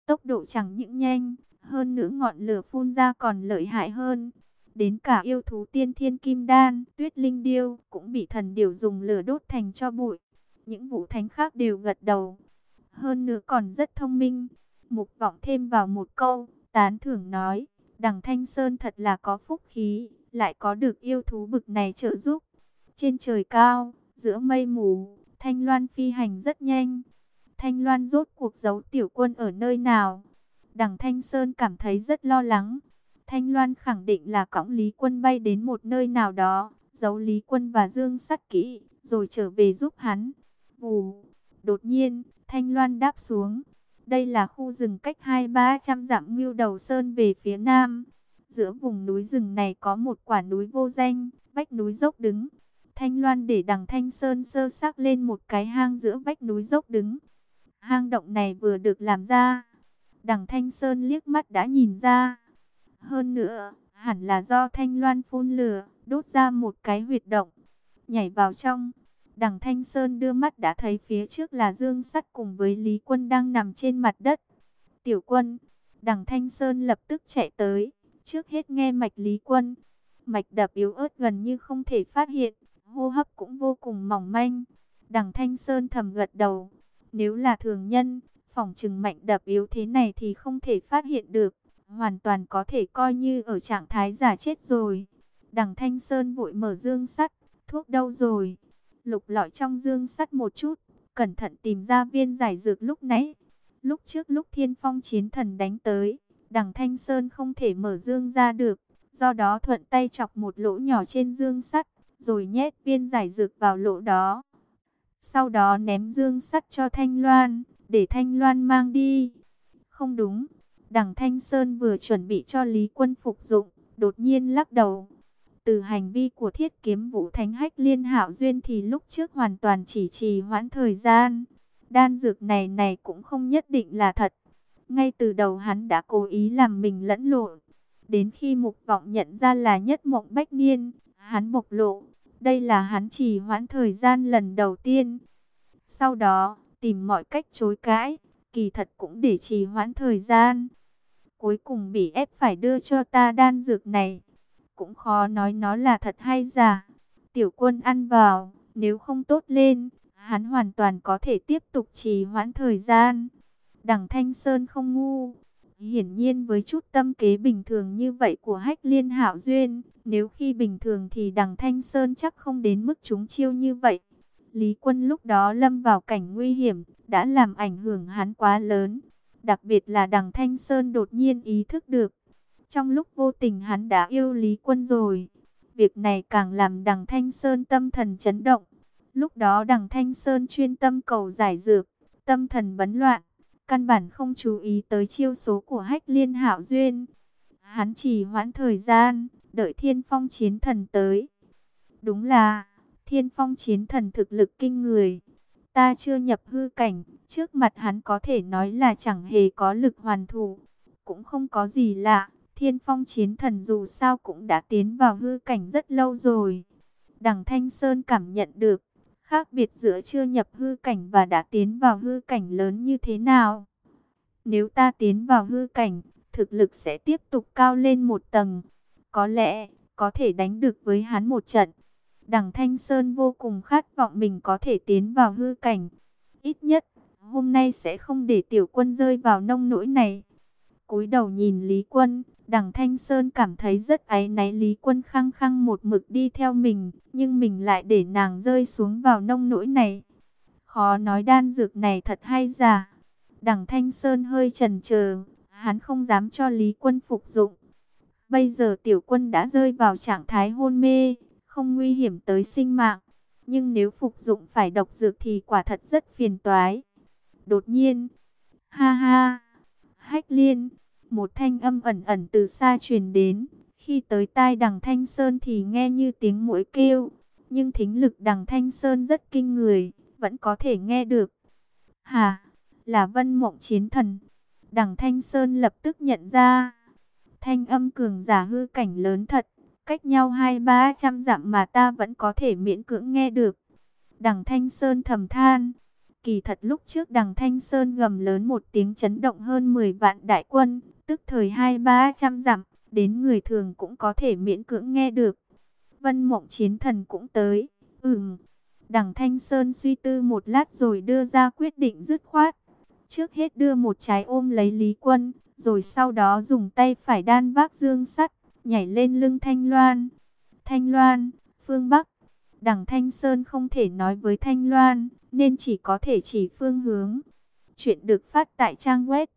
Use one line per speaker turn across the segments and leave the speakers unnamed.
Tốc độ chẳng những nhanh, hơn nữa ngọn lửa phun ra còn lợi hại hơn. Đến cả yêu thú tiên thiên kim đan, tuyết linh điêu cũng bị thần điểu dùng lửa đốt thành tro bụi. Những vũ thánh khác đều gật đầu. Hơn nữa còn rất thông minh. Mục Vọng thêm vào một câu, tán thưởng nói, Đằng Thanh Sơn thật là có phúc khí, lại có được yêu thú bực này trợ giúp. Trên trời cao, giữa mây mù, Thanh Loan phi hành rất nhanh. Thanh Loan rốt cuộc giấu tiểu quân ở nơi nào? Đằng Thanh Sơn cảm thấy rất lo lắng. Thanh Loan khẳng định là cõng Lý Quân bay đến một nơi nào đó, giấu Lý Quân và Dương Sắt kỹ, rồi trở về giúp hắn. Vù, đột nhiên, Thanh Loan đáp xuống. Đây là khu rừng cách 200-300 dặm Ngưu Đầu Sơn về phía nam. Giữa vùng núi rừng này có một quả núi vô danh, vách núi dốc đứng. Thanh Loan để Đằng Thanh Sơn sơ xác lên một cái hang giữa vách núi dốc đứng. Hang động này vừa được làm ra, Đằng Thanh Sơn liếc mắt đã nhìn ra. Hơn nữa, hẳn là do Thanh Loan phun lửa, đốt ra một cái huyệt động, nhảy vào trong. Đằng Thanh Sơn đưa mắt đã thấy phía trước là Dương Sắt cùng với Lý Quân đang nằm trên mặt đất. Tiểu Quân, Đằng Thanh Sơn lập tức chạy tới, trước hết nghe mạch Lý Quân. Mạch đập yếu ớt gần như không thể phát hiện, hô hấp cũng vô cùng mỏng manh. Đằng Thanh Sơn thầm gật đầu, nếu là thường nhân, phỏng chừng mạch đập yếu thế này thì không thể phát hiện được, hoàn toàn có thể coi như ở trạng thái giả chết rồi. Đằng Thanh Sơn vội mở dương sắt, thuốc đâu rồi? Lục lọi trong dương sắt một chút, cẩn thận tìm ra viên giải dược lúc nãy. Lúc trước lúc Thiên Phong Chiến Thần đánh tới, Đằng Thanh Sơn không thể mở dương ra được, do đó thuận tay chọc một lỗ nhỏ trên dương sắt, rồi nhét viên giải dược vào lỗ đó. Sau đó ném dương sắt cho Thanh Loan, để Thanh Loan mang đi. Không đúng, Đằng Thanh Sơn vừa chuẩn bị cho Lý Quân phục dụng, đột nhiên lắc đầu. Từ hành vi của Thiết Kiếm Vũ Thánh Hách Liên Hạo Duyên thì lúc trước hoàn toàn chỉ trì hoãn thời gian. Đan dược này cũng không nhất định là thật. Ngay từ đầu hắn đã cố ý làm mình lẫn lộn. Đến khi Mục Vọng nhận ra là Nhất Mộng Bách Niên, hắn bộc lộ. Đây là hắn trì hoãn thời gian lần đầu tiên. Sau đó, tìm mọi cách chối cãi, kỳ thật cũng để trì hoãn thời gian. Cuối cùng bị ép phải đưa cho ta đan dược này. Cũng khó nói nó là thật hay giả. Tiểu Quân ăn vào, nếu không tốt lên, hắn hoàn toàn có thể tiếp tục trì hoãn thời gian. Đằng Thanh Sơn không ngu. Hiển nhiên với chút tâm kế bình thường như vậy của Hách Liên Hạo Duyên, nếu khi bình thường thì Đằng Thanh Sơn chắc không đến mức trúng chiêu như vậy. Lý Quân lúc đó lâm vào cảnh nguy hiểm, đã làm ảnh hưởng hắn quá lớn. Đặc biệt là Đằng Thanh Sơn đột nhiên ý thức được, trong lúc vô tình hắn đã yêu Lý Quân rồi. Việc này càng làm Đằng Thanh Sơn tâm thần chấn động. Lúc đó Đằng Thanh Sơn chuyên tâm cầu giải dược, tâm thần bấn loạn, căn bản không chú ý tới chiêu số của Hách Liên Hạo Duyên. Hắn chỉ hoãn thời gian, đợi Thiên Phong Chiến Thần tới. Đúng là Thiên Phong Chiến Thần thực lực kinh người. Ta chưa nhập hư cảnh, trước mặt hắn có thể nói là chẳng hề có lực hoàn thủ. Cũng không có gì lạ, Thiên Phong Chiến Thần dù sao cũng đã tiến vào hư cảnh rất lâu rồi. Đằng Thanh Sơn cảm nhận được khác biệt giữa chưa nhập hư cảnh và đã tiến vào hư cảnh lớn như thế nào. Nếu ta tiến vào hư cảnh, thực lực sẽ tiếp tục cao lên một tầng. Có lẽ có thể đánh được với hắn một trận. Đằng Thanh Sơn vô cùng khát vọng mình có thể tiến vào hư cảnh. Ít nhất, hôm nay sẽ không để Tiểu Quân rơi vào nông nỗi này. Cúi đầu nhìn Lý Quân, Đằng Thanh Sơn cảm thấy rất áy náy. Lý Quân khăng khăng một mực đi theo mình, nhưng mình lại để nàng rơi xuống vào nông nỗi này. Khó nói đan dược này thật hay giả. Đằng Thanh Sơn hơi chần chờ, hắn không dám cho Lý Quân phục dụng. Bây giờ Tiểu Quân đã rơi vào trạng thái hôn mê, không nguy hiểm tới sinh mạng. Nhưng nếu phục dụng phải độc dược thì quả thật rất phiền toái. Đột nhiên, ha ha, Hách Liên, một thanh âm ẩn ẩn từ xa truyền đến. Khi tới tai Đằng Thanh Sơn thì nghe như tiếng muỗi kêu. Nhưng thính lực Đằng Thanh Sơn rất kinh người, vẫn có thể nghe được. Hà, là Vân Mộng Chiến Thần. Đằng Thanh Sơn lập tức nhận ra. Thanh âm cường giả hư cảnh lớn thật. Cách nhau 200-300 dặm mà ta vẫn có thể miễn cưỡng nghe được. Đằng Thanh Sơn thầm than. Kỳ thật lúc trước Đằng Thanh Sơn gầm lớn một tiếng chấn động hơn 10 vạn đại quân, tức thời 200-300 dặm, đến người thường cũng có thể miễn cưỡng nghe được. Vân Mộng Chiến Thần cũng tới. Đằng Thanh Sơn suy tư một lát rồi đưa ra quyết định dứt khoát. Trước hết đưa một trái ôm lấy Lý Quân, rồi sau đó dùng tay phải đan vác dương sắt, nhảy lên lưng Thanh Loan. Thanh Loan, phương Bắc. Đằng Thanh Sơn không thể nói với Thanh Loan, nên chỉ có thể chỉ phương hướng. Chuyện được phát tại trang web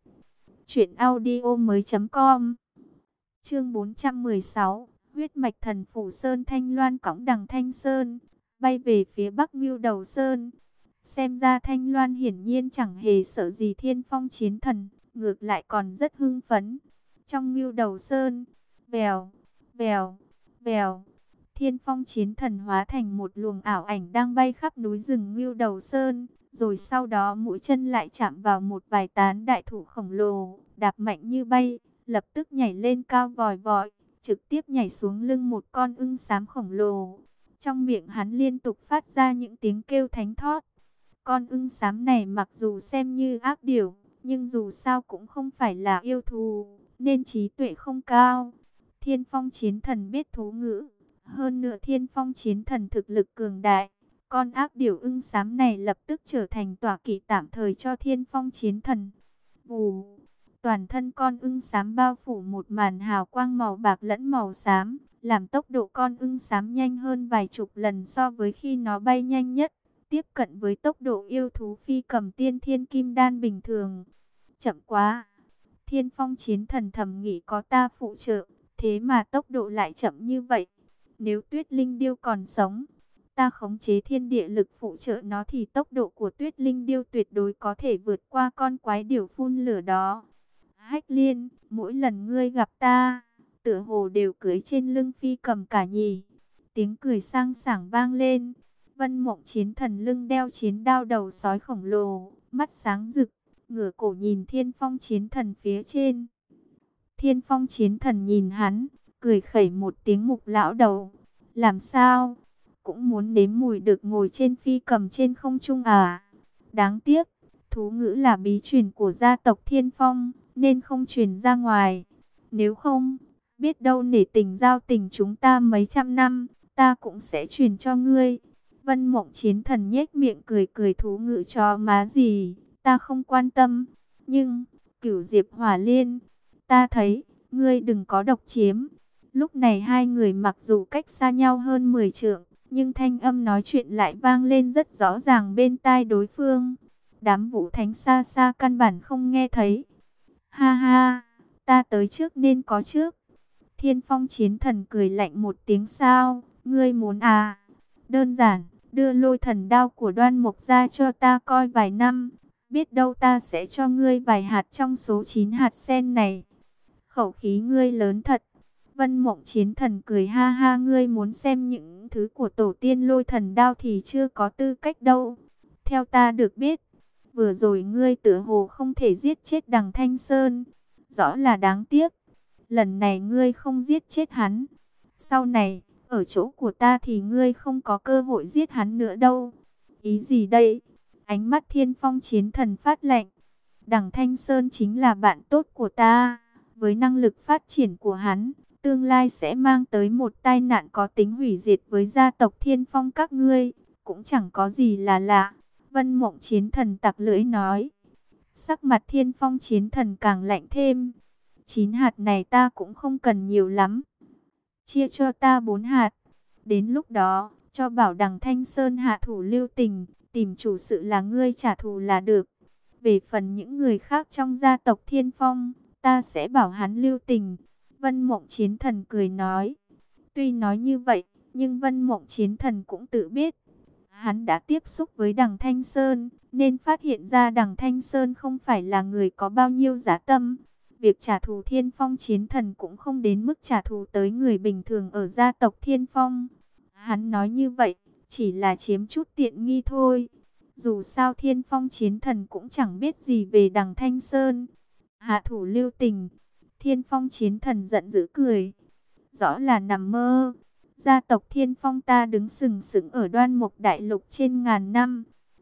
truyệnaudiomoi.com. Chương 416, huyết mạch thần phủ Sơn. Thanh Loan cõng Đằng Thanh Sơn bay về phía Bắc Ngưu Đầu Sơn. Xem ra Thanh Loan hiển nhiên chẳng hề sợ gì Thiên Phong Chiến Thần, ngược lại còn rất hưng phấn. Trong Ngưu Đầu Sơn, vèo, vèo, vèo, Thiên Phong Chiến Thần hóa thành một luồng ảo ảnh đang bay khắp núi rừng Ngưu Đầu Sơn, rồi sau đó mũi chân lại chạm vào một vài tán đại thụ khổng lồ, đạp mạnh như bay, lập tức nhảy lên cao vòi vọi, trực tiếp nhảy xuống lưng một con ưng xám khổng lồ. Trong miệng hắn liên tục phát ra những tiếng kêu thánh thót. Con ưng xám này mặc dù xem như ác điểu, nhưng dù sao cũng không phải là yêu thú, nên trí tuệ không cao. Thiên Phong Chiến Thần biết thú ngữ, hơn nữa Thiên Phong Chiến Thần thực lực cường đại. Con ác điểu ưng xám này lập tức trở thành tọa kỵ tạm thời cho Thiên Phong Chiến Thần. Vù, toàn thân con ưng xám bao phủ một màn hào quang màu bạc lẫn màu xám, làm tốc độ con ưng xám nhanh hơn vài chục lần so với khi nó bay nhanh nhất, tiếp cận với tốc độ yêu thú phi cầm tiên thiên kim đan bình thường. Chậm quá! Thiên Phong Chiến Thần thầm nghĩ có ta phụ trợ, thế mà tốc độ lại chậm như vậy. Nếu Tuyết Linh Điêu còn sống, ta khống chế thiên địa lực phụ trợ nó thì tốc độ của Tuyết Linh Điêu tuyệt đối có thể vượt qua con quái điểu phun lửa đó. Hách Liên, mỗi lần ngươi gặp ta, tựa hồ đều cưỡi trên lưng phi cầm cả nhỉ? Tiếng cười sang sảng vang lên. Vân Mộng Chiến Thần lưng đeo chiến đao đầu sói khổng lồ, mắt sáng rực, ngửa cổ nhìn Thiên Phong Chiến Thần phía trên. Thiên Phong Chiến Thần nhìn hắn, cười khẩy một tiếng mục lão đầu. Làm sao? Cũng muốn nếm mùi được ngồi trên phi cầm trên không trung à? Đáng tiếc, thú ngữ là bí truyền của gia tộc Thiên Phong, nên không truyền ra ngoài. Nếu không, biết đâu nể tình giao tình chúng ta mấy trăm năm, ta cũng sẽ truyền cho ngươi. Vân Mộng Chiến Thần nhếch miệng cười cười, thú ngữ cho má gì, ta không quan tâm. Nhưng, Cửu Diệp Hỏa Liên, ta thấy, ngươi đừng có độc chiếm. Lúc này hai người mặc dù cách xa nhau hơn 10 trượng, nhưng thanh âm nói chuyện lại vang lên rất rõ ràng bên tai đối phương. Đám Vũ Thánh xa xa căn bản không nghe thấy. Ha ha, ta tới trước nên có trước. Thiên Phong Chiến Thần cười lạnh một tiếng, sao, ngươi muốn à? Đơn giản, đưa Lôi Thần đao của Đoan Mộc ra cho ta coi vài năm, biết đâu ta sẽ cho ngươi vài hạt trong số 9 hạt sen này. Khẩu khí ngươi lớn thật. Vân Mộng Chiến Thần cười ha ha, ngươi muốn xem những thứ của tổ tiên Lôi Thần đao thì chưa có tư cách đâu. Theo ta được biết, vừa rồi ngươi tựa hồ không thể giết chết Đằng Thanh Sơn, rõ là đáng tiếc. Lần này ngươi không giết chết hắn, sau này, ở chỗ của ta thì ngươi không có cơ hội giết hắn nữa đâu. Ý gì đây? Ánh mắt Thiên Phong Chiến Thần phát lạnh. Đằng Thanh Sơn chính là bạn tốt của ta. Với năng lực phát triển của hắn, tương lai sẽ mang tới một tai nạn có tính hủy diệt với gia tộc Thiên Phong các ngươi. Cũng chẳng có gì là lạ. Vân Mộng Chiến Thần tặc lưỡi nói. Sắc mặt Thiên Phong Chiến Thần càng lạnh thêm. 9 hạt này ta cũng không cần nhiều lắm. Chia cho ta 4 hạt. Đến lúc đó, cho bảo Đằng Thanh Sơn hạ thủ lưu tình, tìm chủ sự là ngươi trả thù là được. Về phần những người khác trong gia tộc Thiên Phong, ta sẽ bảo hắn lưu tình. Vân Mộng Chiến Thần cười nói. Tuy nói như vậy, nhưng Vân Mộng Chiến Thần cũng tự biết. Hắn đã tiếp xúc với Đằng Thanh Sơn, nên phát hiện ra Đằng Thanh Sơn không phải là người có bao nhiêu dã tâm. Việc trả thù Thiên Phong Chiến Thần cũng không đến mức trả thù tới người bình thường ở gia tộc Thiên Phong. Hắn nói như vậy, chỉ là chiếm chút tiện nghi thôi. Dù sao Thiên Phong Chiến Thần cũng chẳng biết gì về Đằng Thanh Sơn. Hạ thủ lưu tình. Thiên Phong Chiến Thần giận dữ cười. Rõ là nằm mơ. Gia tộc Thiên Phong ta đứng sừng sững ở Đoan Mộc Đại Lục trên ngàn năm.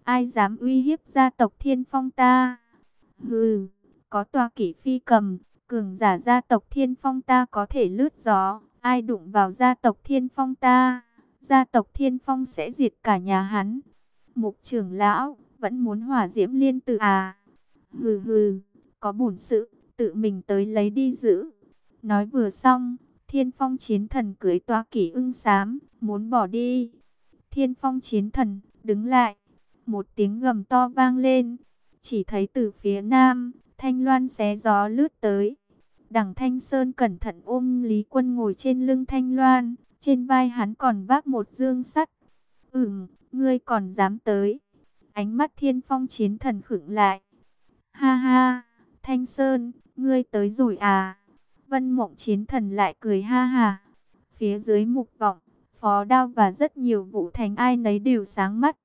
ai dám uy hiếp gia tộc Thiên Phong ta? Hừ, có tọa kỵ phi cầm, cường giả gia tộc Thiên Phong ta có thể lướt gió, ai đụng vào gia tộc Thiên Phong ta, gia tộc Thiên Phong sẽ diệt cả nhà hắn. Mục trưởng lão, vẫn muốn hỏa diễm liên tử à? Hừ hừ, có bổn sự, tự mình tới lấy đi giữ. Nói vừa xong, Thiên Phong chiến thần cưỡi toa kỷ ưng xám, muốn bỏ đi. Thiên Phong chiến thần, đứng lại. Một tiếng gầm to vang lên. Chỉ thấy từ phía nam, Thanh Loan xé gió lướt tới. Đằng Thanh Sơn cẩn thận ôm Lý Quân ngồi trên lưng Thanh Loan. Trên vai hắn còn vác một dương sắt. Ngươi còn dám tới. Ánh mắt Thiên Phong chiến thần khựng lại. Ha ha, Thanh Sơn, ngươi tới rồi à? Vân Mộng chiến thần lại cười ha ha. Phía dưới Mục Vọng, Phó Đao và rất nhiều vũ thành ai nấy đều sáng mắt.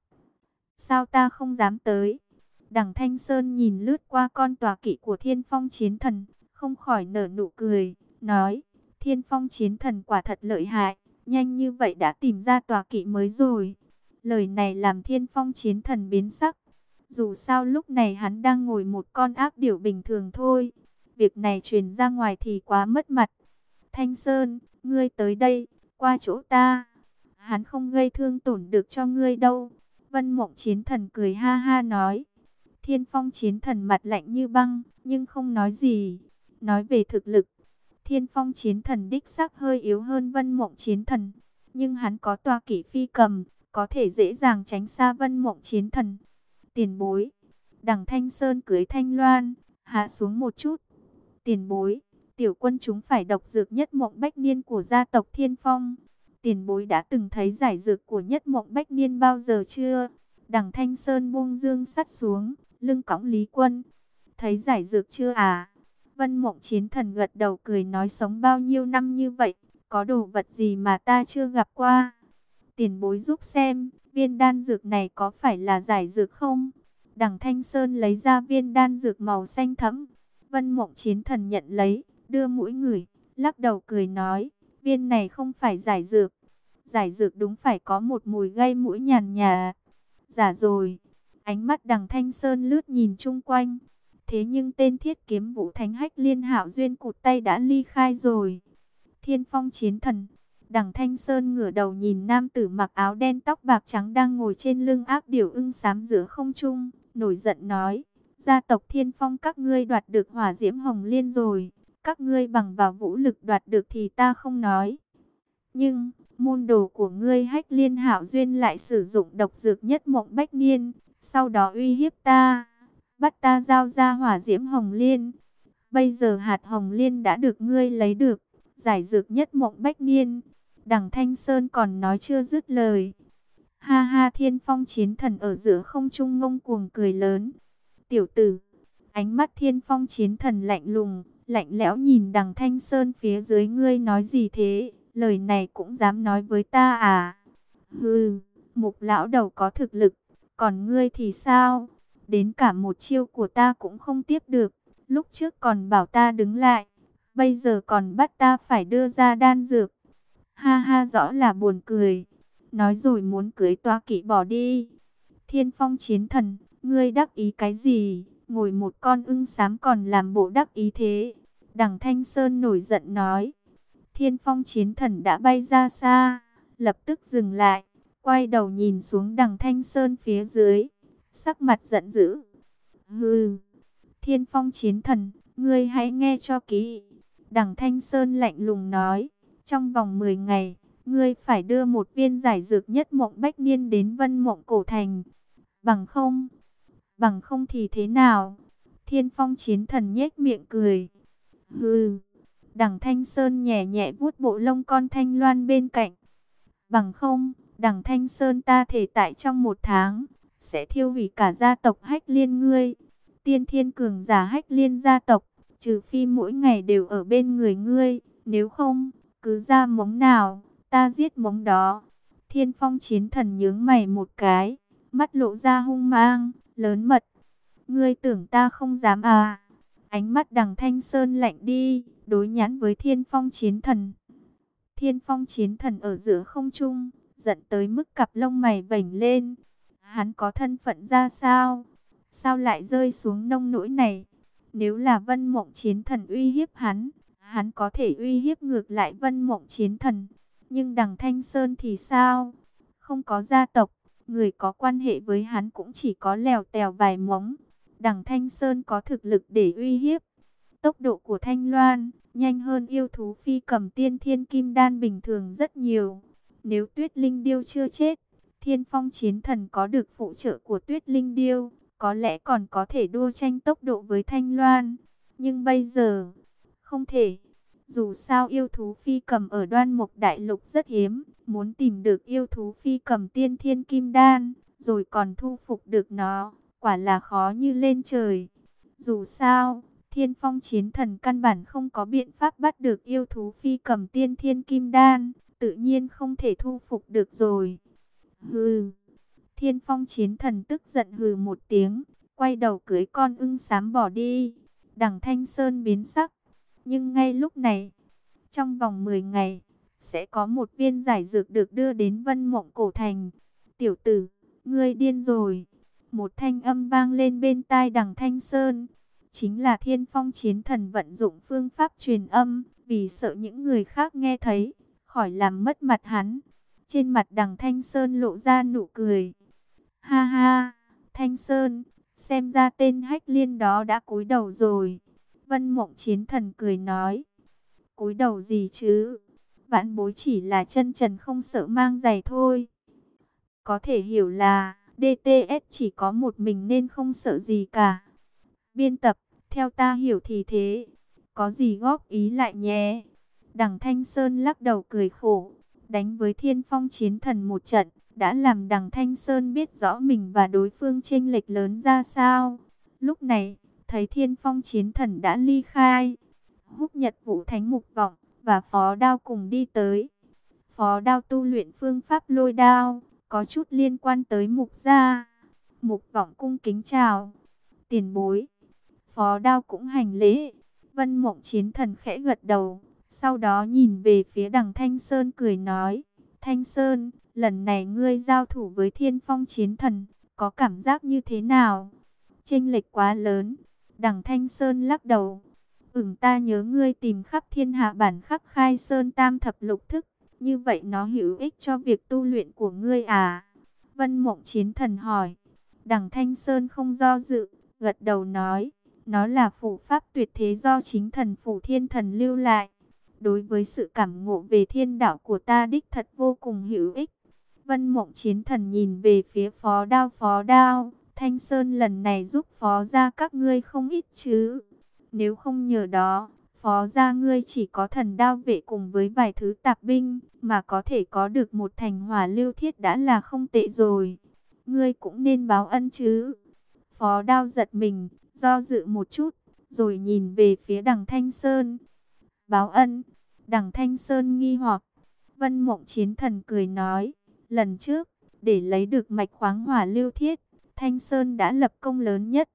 Sao ta không dám tới? Đằng Thanh Sơn nhìn lướt qua con tọa kỵ của Thiên Phong chiến thần, không khỏi nở nụ cười, nói, Thiên Phong chiến thần quả thật lợi hại, nhanh như vậy đã tìm ra tọa kỵ mới rồi. Lời này làm Thiên Phong chiến thần biến sắc. Dù sao lúc này hắn đang ngồi một con ác điểu bình thường thôi. Việc này truyền ra ngoài thì quá mất mặt. Thanh Sơn, ngươi tới đây, qua chỗ ta. Hắn không gây thương tổn được cho ngươi đâu. Vân Mộng chiến thần cười ha ha nói. Thiên Phong chiến thần mặt lạnh như băng, nhưng không nói gì. Nói về thực lực, Thiên Phong chiến thần đích xác hơi yếu hơn Vân Mộng chiến thần. Nhưng hắn có tọa kỵ phi cầm, có thể dễ dàng tránh xa Vân Mộng chiến thần. Tiền bối, đằng Thanh Sơn cưới Thanh Loan, hạ xuống một chút. Tiền bối, tiểu quân chúng phải độc dược nhất mộng bách niên của gia tộc Thiên Phong. Tiền bối đã từng thấy giải dược của nhất mộng bách niên bao giờ chưa? Đằng Thanh Sơn buông dương sắt xuống, lưng cõng Lý Quân. Thấy giải dược chưa à? Vân Mộng chiến thần gật đầu cười nói, sống bao nhiêu năm như vậy, có đồ vật gì mà ta chưa gặp qua? Tiền bối giúp xem, viên đan dược này có phải là giải dược không? Đằng Thanh Sơn lấy ra viên đan dược màu xanh thẫm. Vân Mộng chiến thần nhận lấy, đưa mũi ngửi, lắc đầu cười nói, viên này không phải giải dược. Giải dược đúng phải có một mùi gây mũi nhàn nhạt. Giả rồi. Ánh mắt đằng Thanh Sơn lướt nhìn chung quanh. Thế nhưng tên thiết kiếm vũ thánh Hách Liên Hạo duyên cụt tay đã ly khai rồi. Thiên Phong chiến thần. Đằng Thanh Sơn ngửa đầu nhìn nam tử mặc áo đen tóc bạc trắng đang ngồi trên lưng ác điểu ưng xám giữa không trung, nổi giận nói, gia tộc Thiên Phong các ngươi đoạt được hỏa diễm hồng liên rồi, các ngươi bằng vào vũ lực đoạt được thì ta không nói. Nhưng, môn đồ của ngươi Hách Liên Hạo duyên lại sử dụng độc dược nhất mộng bách niên, sau đó uy hiếp ta, bắt ta giao ra hỏa diễm hồng liên. Bây giờ hạt hồng liên đã được ngươi lấy được, giải dược nhất mộng bách niên. Đằng Thanh Sơn còn nói chưa dứt lời. Ha ha, Thiên Phong chiến thần ở giữa không trung ngông cuồng cười lớn. Tiểu tử, ánh mắt Thiên Phong chiến thần lạnh lùng, lạnh lẽo nhìn đằng Thanh Sơn phía dưới, ngươi nói gì thế? Lời này cũng dám nói với ta à? Hừ, Mục lão đầu có thực lực, còn ngươi thì sao? Đến cả một chiêu của ta cũng không tiếp được. Lúc trước còn bảo ta đứng lại, bây giờ còn bắt ta phải đưa ra đan dược. Ha ha, rõ là buồn cười. Nói rồi muốn cưới toa kỵ bỏ đi. Thiên Phong chiến thần, ngươi đắc ý cái gì? Ngồi một con ưng xám còn làm bộ đắc ý thế. Đằng Thanh Sơn nổi giận nói. Thiên Phong chiến thần đã bay ra xa, lập tức dừng lại, quay đầu nhìn xuống đằng Thanh Sơn phía dưới, sắc mặt giận dữ. Hừ, Thiên Phong chiến thần, ngươi hãy nghe cho kỹ. Đằng Thanh Sơn lạnh lùng nói. Trong vòng 10 ngày, ngươi phải đưa một viên giải dược nhất mộng bách niên đến Vân Mộng Cổ Thành. Bằng không thì thế nào? Thiên Phong chiến thần nhếch miệng cười. Hừ. Đằng Thanh Sơn nhẹ nhẹ vuốt bộ lông con Thanh Loan bên cạnh. Bằng không, đằng Thanh Sơn ta thể tại trong 1 tháng, sẽ thiêu hủy cả gia tộc Hách Liên ngươi. Tiên thiên cường giả Hách Liên gia tộc, trừ phi mỗi ngày đều ở bên người ngươi, nếu không, cứ ra mống nào, ta giết mống đó. Thiên Phong chiến thần nhướng mày một cái, mắt lộ ra hung mang, lớn mật. Ngươi tưởng ta không dám à? Ánh mắt đằng Thanh Sơn lạnh đi, đối nhãn với Thiên Phong chiến thần. Thiên Phong chiến thần ở giữa không trung, giận tới mức cặp lông mày vểnh lên. Hắn có thân phận ra sao? Sao lại rơi xuống nông nỗi này? Nếu là Vân Mộng Chiến Thần uy hiếp hắn có thể uy hiếp ngược lại Vân Mộng Chiến Thần. Nhưng đằng Thanh Sơn thì sao? Không có gia tộc, người có quan hệ với hắn cũng chỉ có lèo tèo vài mống. Đằng Thanh Sơn có thực lực để uy hiếp. Tốc độ của Thanh Loan nhanh hơn yêu thú phi cầm tiên thiên kim đan bình thường rất nhiều. Nếu Tuyết Linh Điêu chưa chết, Thiên Phong Chiến Thần có được phụ trợ của Tuyết Linh Điêu, có lẽ còn có thể đua tranh tốc độ với Thanh Loan. Nhưng bây giờ, không thể. Dù sao yêu thú phi cầm ở Đoan Mộc Đại Lục rất hiếm, muốn tìm được yêu thú phi cầm tiên thiên kim đan, rồi còn thu phục được nó, quả là khó như lên trời. Dù sao, Thiên Phong Chiến Thần căn bản không có biện pháp bắt được yêu thú phi cầm tiên thiên kim đan, tự nhiên không thể thu phục được rồi. Hừ. Thiên Phong Chiến Thần tức giận hừ một tiếng, quay đầu cưỡi con ưng xám bỏ đi. Đằng Thanh Sơn biến sắc, nhưng ngay lúc này, trong vòng 10 ngày, sẽ có một viên giải dược được đưa đến Vân Mộng Cổ Thành. Tiểu tử, ngươi điên rồi. Một thanh âm vang lên bên tai đằng Thanh Sơn. Chính là Thiên Phong Chiến Thần vận dụng phương pháp truyền âm, vì sợ những người khác nghe thấy, khỏi làm mất mặt hắn. Trên mặt đằng Thanh Sơn lộ ra nụ cười. Ha ha, Thanh Sơn, xem ra tên Hách Liên đó đã cúi đầu rồi. Vân Mộng Chiến Thần cười nói. Cúi đầu gì chứ? Vãn bối chỉ là chân trần không sợ mang giày thôi. Có thể hiểu là DTS chỉ có một mình nên không sợ gì cả. Biên tập, theo ta hiểu thì thế. Có gì góp ý lại nhé. Đằng Thanh Sơn lắc đầu cười khổ. Đánh với Thiên Phong Chiến Thần một trận, đã làm đằng Thanh Sơn biết rõ mình và đối phương chênh lệch lớn ra sao. Lúc này, thấy Thiên Phong Chiến Thần đã ly khai. Húc Nhật Vũ Thánh Mục Vọng và Phó Đao cùng đi tới. Phó Đao tu luyện phương pháp lôi đao, có chút liên quan tới Mục gia. Mục Vọng cung kính chào. Tiền bối. Phó Đao cũng hành lễ. Vân Mộng Chiến Thần khẽ gật đầu, sau đó nhìn về phía đằng Thanh Sơn cười nói. Thanh Sơn, lần này ngươi giao thủ với Thiên Phong Chiến Thần, có cảm giác như thế nào? Chênh lệch quá lớn. Đằng Thanh Sơn lắc đầu. Ta nhớ ngươi tìm khắp thiên hạ bản khắc khai sơn tam thập lục thức, như vậy nó hữu ích cho việc tu luyện của ngươi à? Vân Mộng Chiến Thần hỏi. Đằng Thanh Sơn không do dự, gật đầu nói, nó là phù pháp tuyệt thế do chính thần Phủ Thiên Thần lưu lại. Đối với sự cảm ngộ về thiên đạo của ta đích thật vô cùng hữu ích. Vân Mộng Chiến Thần nhìn về phía Phó Đao. Phó Đao, Thanh Sơn lần này giúp Phó gia các ngươi không ít chứ? Nếu không nhờ đó, Phó gia ngươi chỉ có thần đao vệ cùng với vài thứ tạp binh, mà có thể có được một thành hỏa lưu thiết đã là không tệ rồi. Ngươi cũng nên báo ân chứ. Phó Đao giật mình, do dự một chút, rồi nhìn về phía đằng Thanh Sơn. Báo ân? Đằng Thanh Sơn nghi hoặc. Vân Mộng Chiến Thần cười nói, lần trước, để lấy được mạch khoáng hỏa lưu thiết, Thanh Sơn đã lập công lớn nhất.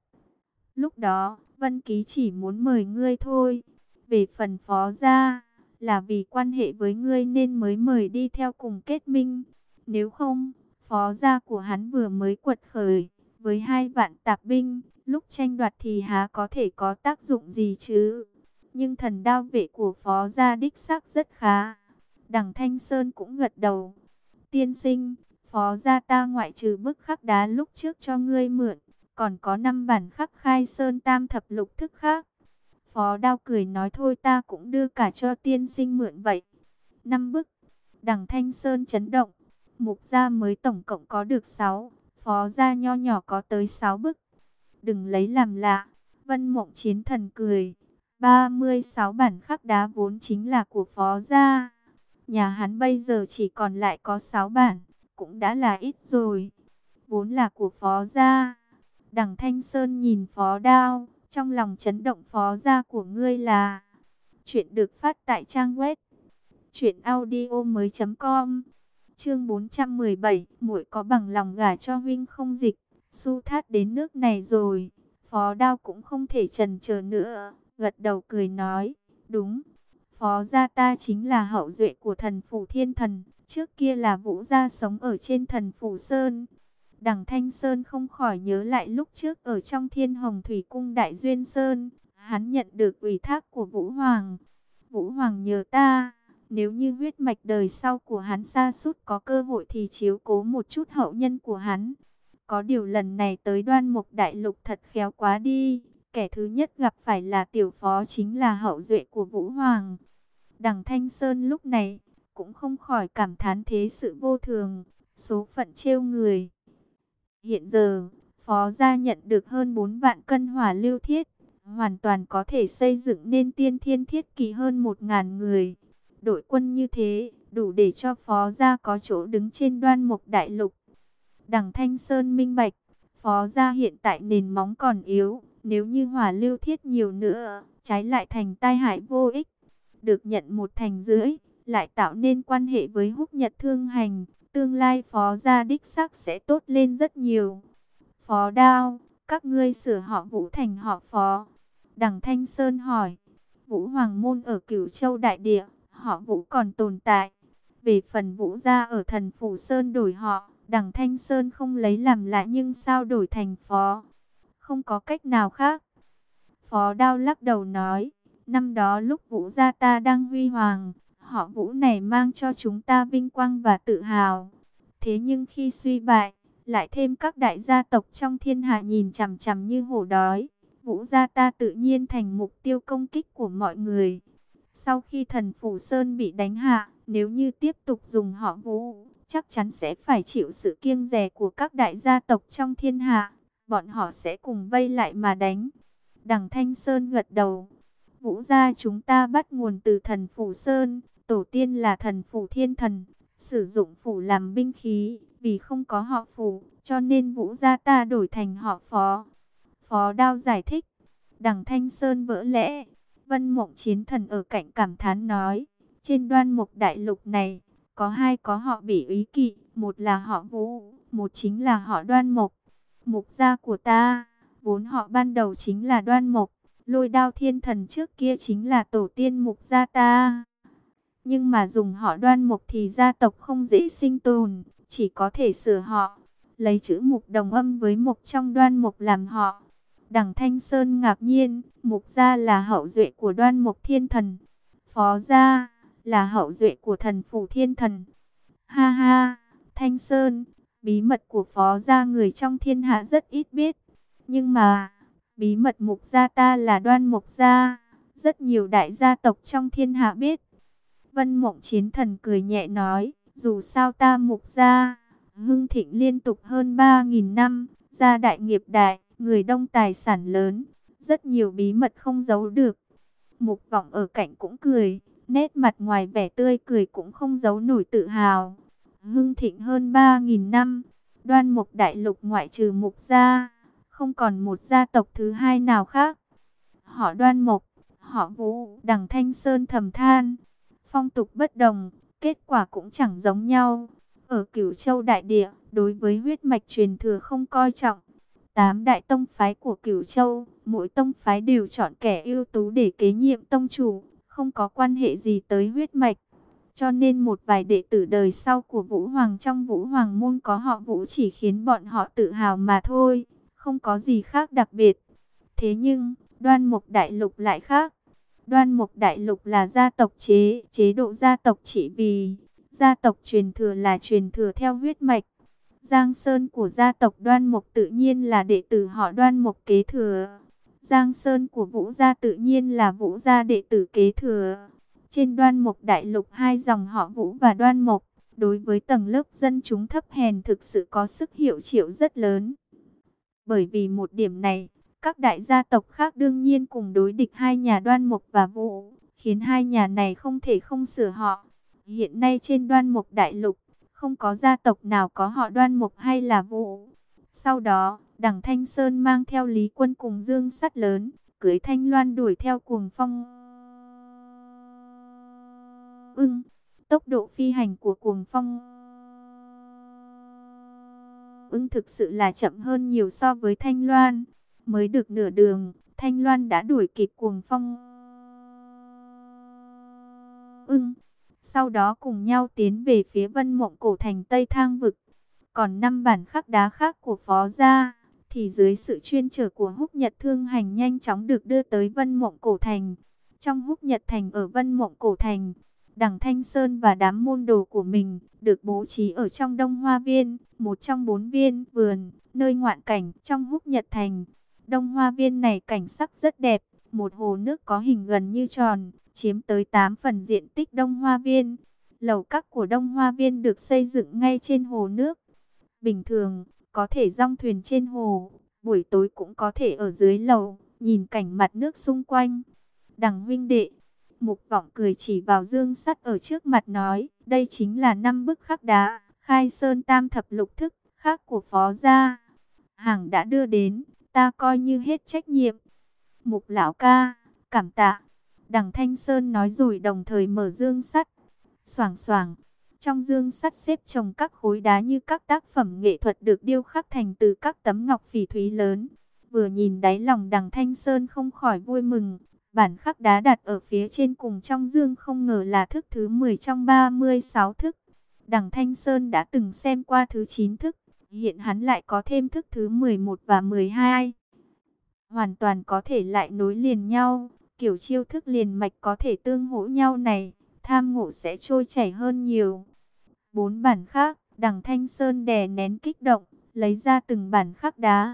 Lúc đó, Vân Ký chỉ muốn mời ngươi thôi. Về phần Phó gia, là vì quan hệ với ngươi nên mới mời đi theo cùng kết minh. Nếu không, Phó gia của hắn vừa mới quật khởi, với 2 vạn tạp binh, lúc tranh đoạt thì há có thể có tác dụng gì chứ. Nhưng thần đao vệ của Phó gia đích xác rất khá. Đằng Thanh Sơn cũng gật đầu. Tiên sinh, Phó gia ta ngoại trừ bức khắc đá lúc trước cho ngươi mượn, còn có 5 bản khắc khai sơn tam thập lục thức khác. Phó Đao cười nói thôi ta cũng đưa cả cho tiên sinh mượn vậy. 5 bức. Đằng Thanh Sơn chấn động. Mục gia mới tổng cộng có được 6, Phó gia nho nhỏ có tới 6 bức. Đừng lấy làm lạ. Vân Mộng Chiến Thần cười. 36 bản khắc đá vốn chính là của Phó gia. Nhà hắn bây giờ chỉ còn lại có 6 bản, cũng đã là ít rồi. Vốn là của Phó gia. Đằng Thanh Sơn nhìn Phó Đao, trong lòng chấn động. Phó gia của ngươi là... Chuyện được phát tại trang web truyệnaudiomoi.com. Chương 417, muội có bằng lòng gả cho huynh không dịch? Su Thát đến nước này rồi, Phó Đao cũng không thể chần chờ nữa, gật đầu cười nói, đúng. Phó gia ta chính là hậu duệ của thần Phủ Thiên Thần, trước kia là Vũ gia sống ở trên thần Phủ Sơn. Đằng Thanh Sơn không khỏi nhớ lại lúc trước ở trong Thiên Hồng Thủy Cung Đại Duyên Sơn, hắn nhận được ủy thác của Vũ Hoàng. Vũ Hoàng nhờ ta, nếu như huyết mạch đời sau của hắn sa sút có cơ hội thì chiếu cố một chút hậu nhân của hắn. Có điều lần này tới Đoan Mục Đại Lục thật khéo quá đi, kẻ thứ nhất gặp phải là tiểu phó, chính là hậu duệ của Vũ Hoàng. Đằng Thanh Sơn lúc này cũng không khỏi cảm thán thế sự vô thường, số phận trêu người. Hiện giờ, phó gia nhận được hơn 4 vạn cân hỏa lưu thiết, hoàn toàn có thể xây dựng nên tiên thiên thiết kỵ hơn 1.000 người. Đội quân như thế, đủ để cho phó gia có chỗ đứng trên Đoan Mục Đại Lục. Đằng Thanh Sơn minh bạch, phó gia hiện tại nền móng còn yếu, nếu như hỏa lưu thiết nhiều nữa, trái lại thành tai hại vô ích. Được nhận 1,5 thành, lại tạo nên quan hệ với Húc Nhật Thương Hành, tương lai phó gia đích xác sẽ tốt lên rất nhiều. Phó Đao, các ngươi sửa họ Vũ thành họ Phó. Đằng Thanh Sơn hỏi. Vũ Hoàng môn ở Cửu Châu đại địa, họ Vũ còn tồn tại. Về phần Vũ gia ở Thần Phủ Sơn đổi họ, Đằng Thanh Sơn không lấy làm lạ, nhưng sao đổi thành Phó? Không có cách nào khác. Phó Đao lắc đầu nói, năm đó lúc Vũ gia ta đang huy hoàng, họ Vũ này mang cho chúng ta vinh quang và tự hào. Thế nhưng khi suy bại, lại thêm các đại gia tộc trong thiên hạ nhìn chằm chằm như hổ đói, Vũ gia ta tự nhiên thành mục tiêu công kích của mọi người. Sau khi Thần Phủ Sơn bị đánh hạ, nếu như tiếp tục dùng họ Vũ, chắc chắn sẽ phải chịu sự kiêng dè của các đại gia tộc trong thiên hạ. Bọn họ sẽ cùng vây lại mà đánh. Đằng Thanh Sơn gật đầu. Vũ gia chúng ta bắt nguồn từ Thần Phủ Sơn, tổ tiên là Thần Phủ Thiên Thần, sử dụng phủ làm binh khí, vì không có họ Phủ, cho nên Vũ gia ta đổi thành họ Phó. Phó Đao giải thích. Đằng Thanh Sơn vỡ lẽ. Vân Mộng Chiến Thần ở cạnh cảm thán nói, trên Đoan Mục Đại Lục này, có họ bị úy kỵ, một là họ Vũ, một chính là họ Đoan Mục. Mục gia của ta, vốn họ ban đầu chính là Đoan Mục, Lôi Đao Thiên Thần trước kia chính là tổ tiên Mục gia ta. Nhưng mà dùng họ Đoan Mục thì gia tộc không dễ sinh tồn, chỉ có thể sửa họ, lấy chữ Mục đồng âm với Mục trong Đoan Mục làm họ. Đằng Thanh Sơn ngạc nhiên, Mục gia là hậu duệ của Đoan Mục Thiên Thần, Phó gia là hậu duệ của Thần Phủ Thiên Thần. Ha ha, Thanh Sơn, bí mật của Phó gia người trong thiên hạ rất ít biết, nhưng mà bí mật Mục gia ta là Đoan Mục gia, rất nhiều đại gia tộc trong thiên hạ biết. Vân Mộng Chiến Thần cười nhẹ nói, dù sao ta Mục gia hưng thịnh liên tục hơn 3.000 năm, gia đại nghiệp đại, người đông tài sản lớn, rất nhiều bí mật không giấu được. Mục Vọng ở cạnh cũng cười, nét mặt ngoài vẻ tươi cười cũng không giấu nổi tự hào. Hưng thịnh hơn 3.000 năm, Đoan Mục Đại Lục ngoại trừ Mục gia, không còn một gia tộc thứ hai nào khác. Họ Đoan Mục, họ Vũ, Đằng Thanh Sơn thầm than, phong tục bất đồng, kết quả cũng chẳng giống nhau. Ở Cửu Châu đại địa, đối với huyết mạch truyền thừa không coi trọng. 8 đại tông phái của Cửu Châu, mỗi tông phái đều chọn kẻ ưu tú để kế nhiệm tông chủ, không có quan hệ gì tới huyết mạch. Cho nên một vài đệ tử đời sau của Vũ Hoàng trong Vũ Hoàng môn có họ Vũ chỉ khiến bọn họ tự hào mà thôi, không có gì khác đặc biệt. Thế nhưng, Đoan Mục Đại Lục lại khác. Đoan Mục Đại Lục là gia tộc chế độ gia tộc chỉ vì gia tộc truyền thừa là truyền thừa theo huyết mạch. Giang Sơn của gia tộc Đoan Mục tự nhiên là đệ tử họ Đoan Mục kế thừa. Giang Sơn của Vũ gia tự nhiên là Vũ gia đệ tử kế thừa. Trên Đoan Mục Đại Lục hai dòng họ Vũ và Đoan Mục, đối với tầng lớp dân chúng thấp hèn thực sự có sức hiệu triệu rất lớn. Bởi vì một điểm này, các đại gia tộc khác đương nhiên cùng đối địch hai nhà Đoan Mục và Vũ, khiến hai nhà này không thể không sửa họ. Hiện nay trên Đoan Mục Đại Lục, không có gia tộc nào có họ Đoan Mục hay là Vũ. Sau đó, Đằng Thanh Sơn mang theo Lý Quân cùng Dương Sắt Lớn, cưới Thanh Loan đuổi theo Cuồng Phong Ưng. Tốc độ phi hành của Cuồng Phong Ưng thực sự là chậm hơn nhiều so với Thanh Loan. Mới được nửa đường, Thanh Loan đã đuổi kịp Cuồng Phong Ưng. Sau đó cùng nhau tiến về phía Vân Mộng Cổ thành Tây Thang Vực. Còn 5 bản khắc đá khác của Phó gia, thì dưới sự chuyên chở của Húc Nhật Thương Hành nhanh chóng được đưa tới Vân Mộng Cổ Thành. Trong Húc Nhật Thành ở Vân Mộng Cổ Thành, Đằng Thanh Sơn và đám môn đồ của mình được bố trí ở trong Đông Hoa Viên, một trong 4 viên vườn, nơi ngoạn cảnh trong Húc Nhật Thành. Đông Hoa Viên này cảnh sắc rất đẹp, một hồ nước có hình gần như tròn, chiếm tới 8 phần diện tích Đông Hoa Viên. Lầu các của Đông Hoa Viên được xây dựng ngay trên hồ nước. Bình thường, có thể dong thuyền trên hồ, buổi tối cũng có thể ở dưới lầu, nhìn cảnh mặt nước xung quanh. Đằng huynh đệ, Mục Vọng cười chỉ vào dương sắt ở trước mặt nói, đây chính là 5 bức khắc đá, khai sơn tam thập lục thức, khác của Phó gia. Hàng đã đưa đến, ta coi như hết trách nhiệm. Mục lão ca, cảm tạ. Đằng Thanh Sơn nói rồi đồng thời mở dương sắt. Xoảng xoảng, trong dương sắt xếp chồng các khối đá như các tác phẩm nghệ thuật được điêu khắc thành từ các tấm ngọc phỉ thúy lớn. Vừa nhìn đáy lòng Đằng Thanh Sơn không khỏi vui mừng. Bản khắc đá đặt ở phía trên cùng trong dương không ngờ là thức thứ 10 trong 36 thức. Đằng Thanh Sơn đã từng xem qua thứ 9 thức, hiện hắn lại có thêm thức thứ 11 và 12. Hoàn toàn có thể lại nối liền nhau, kiểu chiêu thức liền mạch có thể tương hỗ nhau này, tham ngộ sẽ trôi chảy hơn nhiều. 4 bản khác, Đằng Thanh Sơn đè nén kích động, lấy ra từng bản khắc đá.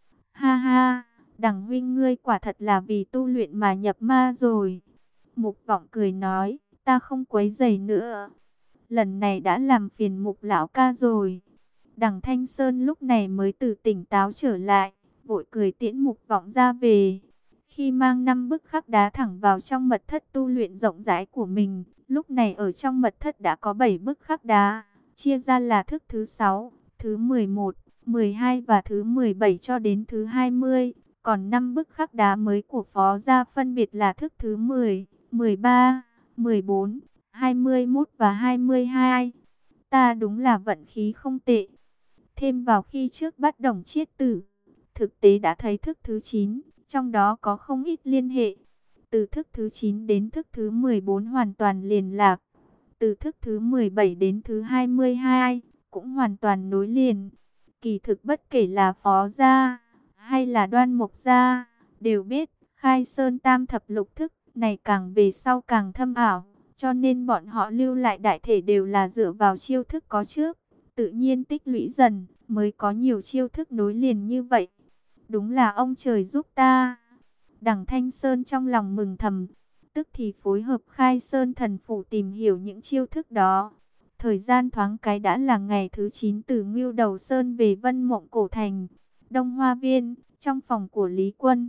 Ha ha, Đằng huynh ngươi quả thật là vì tu luyện mà nhập ma rồi. Mục Vọng cười nói, ta không quấy rầy nữa. Lần này đã làm phiền Mục lão ca rồi. Đằng Thanh Sơn lúc này mới từ tỉnh táo trở lại, vội cười tiễn Mục Vọng ra về. Khi mang 5 bức khắc đá thẳng vào trong mật thất tu luyện rộng rãi của mình, lúc này ở trong mật thất đã có 7 bức khắc đá, chia ra là thức thứ 6, thứ 11, 12 và thứ 17 cho đến thứ 20. Còn 5 bức khắc đá mới của Phó gia phân biệt là thức thứ 10, 13, 14, 21 và 22. Ta đúng là vận khí không tệ. Thêm vào khi trước bắt Đồng Chiết Tử, thực tế đã thấy thức thứ 9, trong đó có không ít liên hệ. Từ thức thứ 9 đến thức thứ 14 hoàn toàn liền lạc. Từ thức thứ 17 đến thứ 22 cũng hoàn toàn nối liền. Kỳ thực bất kể là Phó gia hay là Đoan Mục gia, đều biết khai sơn tam thập lục thức này càng về sau càng thâm ảo. Cho nên bọn họ lưu lại đại thể đều là dựa vào chiêu thức có trước, tự nhiên tích lũy dần mới có nhiều chiêu thức nối liền như vậy. Đúng là ông trời giúp ta. Đằng Thanh Sơn trong lòng mừng thầm, tức thì phối hợp khai sơn thần phủ tìm hiểu những chiêu thức đó. Thời gian thoáng cái đã là ngày thứ 9 từ Ngưu Đầu Sơn về Vân Mộng Cổ Thành. Đông Hoa Viên, trong phòng của Lý Quân.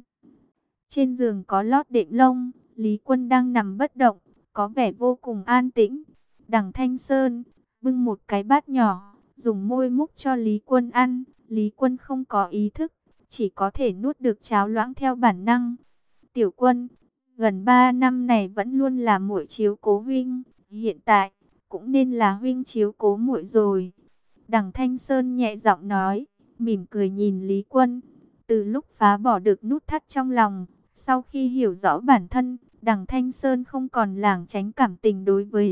Trên giường có lót đệm lông, Lý Quân đang nằm bất động, có vẻ vô cùng an tĩnh. Đằng Thanh Sơn bưng một cái bát nhỏ, dùng môi múc cho Lý Quân ăn. Lý Quân không có ý thức, chỉ có thể nuốt được cháo loãng theo bản năng. Tiểu Quân, gần 3 năm này vẫn luôn là muội chiếu cố huynh, hiện tại cũng nên là huynh chiếu cố muội rồi. Đằng Thanh Sơn nhẹ giọng nói, mỉm cười nhìn Lý Quân. Từ lúc phá bỏ được nút thắt trong lòng, sau khi hiểu rõ bản thân, Đằng Thanh Sơn không còn lảng tránh cảm tình đối với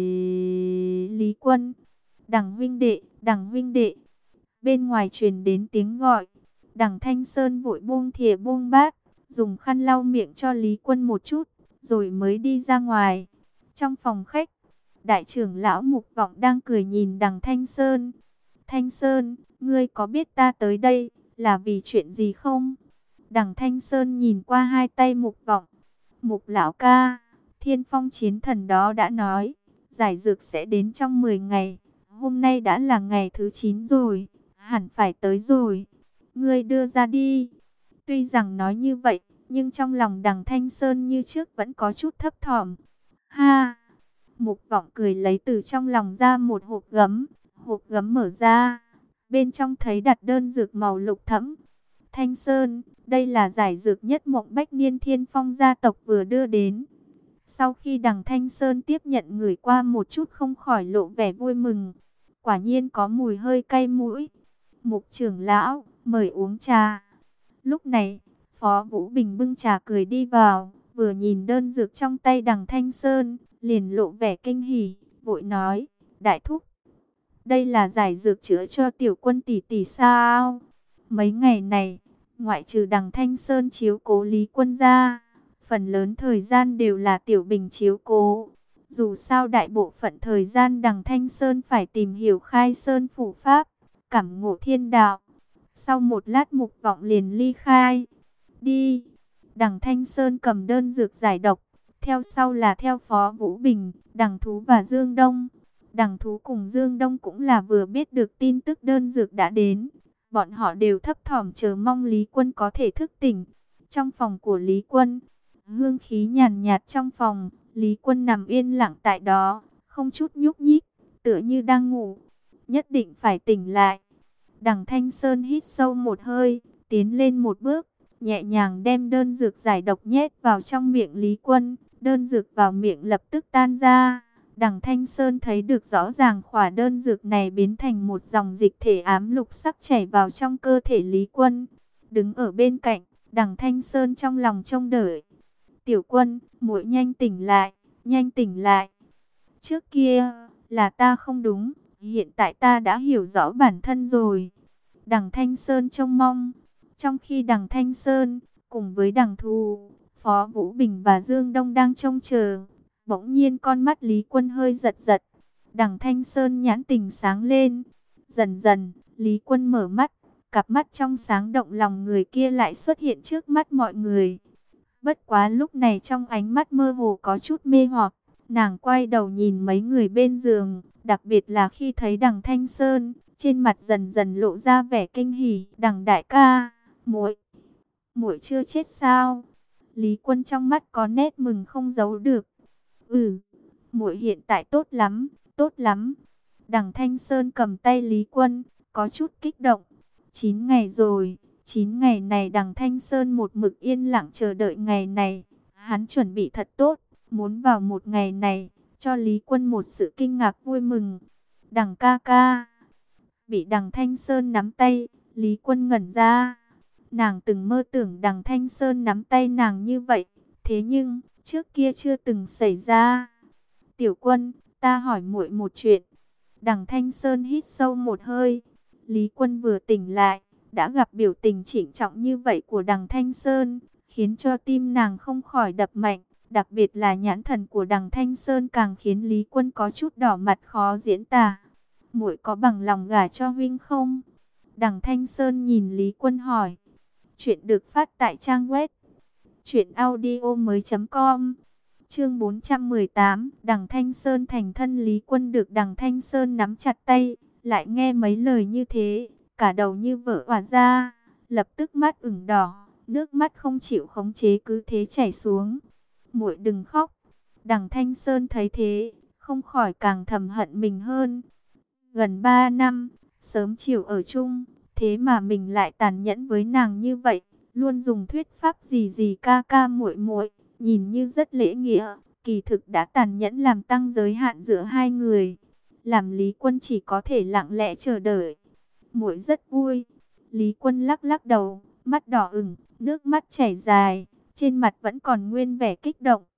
Lý Quân. Đằng huynh đệ, Đằng huynh đệ. Bên ngoài truyền đến tiếng gọi. Đằng Thanh Sơn vội buông thìa buông bát, dùng khăn lau miệng cho Lý Quân một chút, rồi mới đi ra ngoài. Trong phòng khách, đại trưởng lão Mục Vọng đang cười nhìn Đằng Thanh Sơn. Thanh Sơn, ngươi có biết ta tới đây là vì chuyện gì không? Đằng Thanh Sơn nhìn qua hai tay Mục Vọng. Mục lão ca, Thiên Phong chiến thần đó đã nói, giải dược sẽ đến trong 10 ngày. Hôm nay đã là ngày thứ 9 rồi, hẳn phải tới rồi. Ngươi đưa ra đi. Tuy rằng nói như vậy, nhưng trong lòng Đằng Thanh Sơn như trước vẫn có chút thấp thỏm. Ha! Mục Vọng cười lấy từ trong lòng ra một hộp gấm. Hộp gấm mở ra, bên trong thấy đặt đơn dược màu lục thẫm. Thanh Sơn, đây là giải dược nhất mộng bách niên Thiên Phong gia tộc vừa đưa đến. Sau khi Đằng Thanh Sơn tiếp nhận ngửi qua một chút không khỏi lộ vẻ vui mừng. Quả nhiên có mùi hơi cay mũi. Mục trưởng lão, mời uống trà. Lúc này, Phó Vũ Bình bưng trà cười đi vào, vừa nhìn đơn dược trong tay Đằng Thanh Sơn, liền lộ vẻ kinh hỉ, vội nói, đại thúc, Đây là giải dược chữa cho Tiểu Quân tỷ tỷ sao? Mấy ngày này, ngoại trừ Đằng Thanh Sơn chiếu cố Lý Quân ra, phần lớn thời gian đều là Tiểu Bình chiếu cố. Dù sao đại bộ phận thời gian Đằng Thanh Sơn phải tìm hiểu khai sơn phủ pháp, cảm ngộ thiên đạo. Sau một lát Mục Vọng liền ly khai. Đi. Đằng Thanh Sơn cầm đơn dược giải độc. Theo sau là theo Phó Vũ Bình, Đằng Thú và Dương Đông. Đằng Thú cùng Dương Đông cũng là vừa biết được tin tức đơn dược đã đến. Bọn họ đều thấp thỏm chờ mong Lý Quân có thể thức tỉnh. Trong phòng của Lý Quân, hương khí nhàn nhạt trong phòng, Lý Quân nằm yên lặng tại đó, không chút nhúc nhích, tựa như đang ngủ. Nhất định phải tỉnh lại. Đằng Thanh Sơn hít sâu một hơi, tiến lên một bước, nhẹ nhàng đem đơn dược giải độc nhét vào trong miệng Lý Quân. Đơn dược vào miệng lập tức tan ra. Đằng Thanh Sơn thấy được rõ ràng khỏa đơn dược này biến thành một dòng dịch thể ám lục sắc chảy vào trong cơ thể Lý Quân. Đứng ở bên cạnh, Đằng Thanh Sơn trong lòng trông đợi. Tiểu Quân, muội nhanh tỉnh lại, nhanh tỉnh lại. Trước kia, là ta không đúng, hiện tại ta đã hiểu rõ bản thân rồi. Đằng Thanh Sơn trông mong. Trong khi Đằng Thanh Sơn, cùng với Đằng Thù, Phó Vũ Bình và Dương Đông đang trông chờ, bỗng nhiên con mắt Lý Quân hơi giật giật. Đằng Thanh Sơn nhãn tình sáng lên. Dần dần, Lý Quân mở mắt. Cặp mắt trong sáng động lòng người kia lại xuất hiện trước mắt mọi người. Bất quá lúc này trong ánh mắt mơ hồ có chút mê hoặc. Nàng quay đầu nhìn mấy người bên giường, đặc biệt là khi thấy Đằng Thanh Sơn, trên mặt dần dần lộ ra vẻ kinh hỉ. Đằng đại ca, muội chưa chết sao? Lý Quân trong mắt có nét mừng không giấu được. Muội hiện tại tốt lắm, tốt lắm. Đằng Thanh Sơn cầm tay Lý Quân, có chút kích động. 9 ngày rồi, 9 ngày này Đằng Thanh Sơn một mực yên lặng chờ đợi ngày này. Hắn chuẩn bị thật tốt, muốn vào một ngày này, cho Lý Quân một sự kinh ngạc vui mừng. Đằng ca ca. Bị Đằng Thanh Sơn nắm tay, Lý Quân ngẩn ra. Nàng từng mơ tưởng Đằng Thanh Sơn nắm tay nàng như vậy, thế nhưng trước kia chưa từng xảy ra. Tiểu Quân, ta hỏi muội một chuyện. Đằng Thanh Sơn hít sâu một hơi. Lý Quân vừa tỉnh lại, đã gặp biểu tình trịnh trọng như vậy của Đằng Thanh Sơn, khiến cho tim nàng không khỏi đập mạnh. Đặc biệt là nhãn thần của Đằng Thanh Sơn càng khiến Lý Quân có chút đỏ mặt khó diễn tả. Muội có bằng lòng gả cho huynh không? Đằng Thanh Sơn nhìn Lý Quân hỏi. Chuyện được phát tại trang web truyệnaudiomoi.com. Chương 418, Đằng Thanh Sơn thành thân. Lý Quân được Đằng Thanh Sơn nắm chặt tay, lại nghe mấy lời như thế, cả đầu như vỡ òa ra, lập tức mắt ửng đỏ, nước mắt không chịu khống chế cứ thế chảy xuống. Muội đừng khóc. Đằng Thanh Sơn thấy thế, không khỏi càng thầm hận mình hơn. Gần 3 năm, sớm chiều ở chung, thế mà mình lại tàn nhẫn với nàng như vậy, luôn dùng thuyết pháp gì gì ca ca muội muội, nhìn như rất lễ nghĩa, kỳ thực đã tàn nhẫn làm tăng giới hạn giữa hai người. Làm Lý Quân chỉ có thể lặng lẽ chờ đợi. Muội rất vui. Lý Quân lắc lắc đầu, mắt đỏ ửng, nước mắt chảy dài, trên mặt vẫn còn nguyên vẻ kích động.